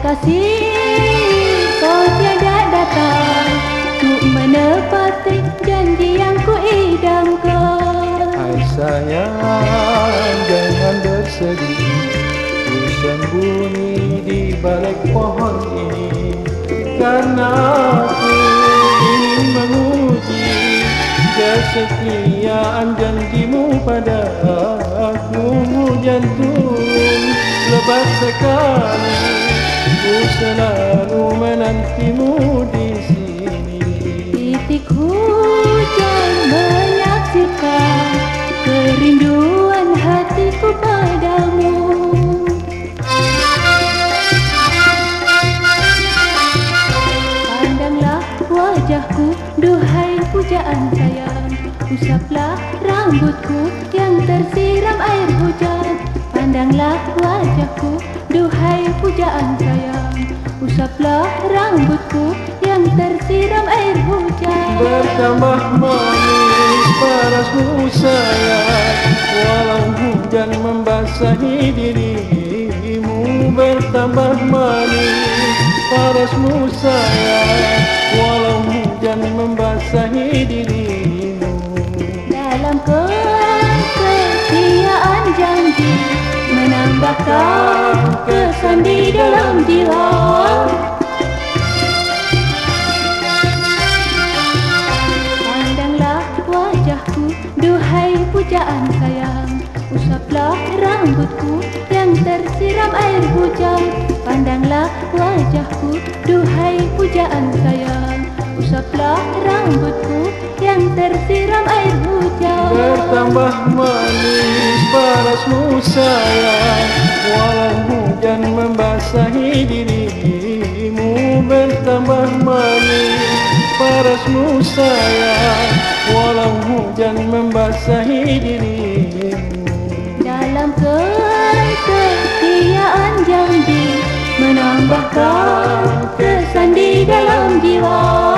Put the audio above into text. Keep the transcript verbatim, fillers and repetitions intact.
kasih, kau tiada datang untuk menepati janji yang ku idamkan. Hai sayang, jangan bersedih, ku sembunyi di balik pohon ini, karena aku ingin menguji kesetiaan janjimu pada aku. Hujan turun lebat sekali, ku selalu menantimu di sini. Titik hujan menyaksikan kerinduan hatiku padamu. Pandanglah wajahku, duhai pujaan sayang, usaplah rambutku yang tersiram air hujan. Pandanglah wajahku, duhai pujaan sayang, usaplah rambutku yang tersiram air hujan. Bertambah manis parasmu sayang, walau hujan membasahi dirimu. Bertambah manis parasmu sayang, walau hujan membasahi dirimu. Dalam kesetiaan janji, menambahkan kesan di dalam jiwa. Pandanglah wajahku, duhai pujaan sayang, usaplah rambutku yang tersiram air hujan. Pandanglah wajahku, duhai pujaan sayang, usaplah rambutku yang tersiram air hujan. Bertambah manis parasmu sayang, walau hujan membasahi dirimu. Bertambah manis parasmu sayang, walau hujan membasahi dirimu. Dalam kesetiaan janji, menambahkan kesan di dalam jiwa.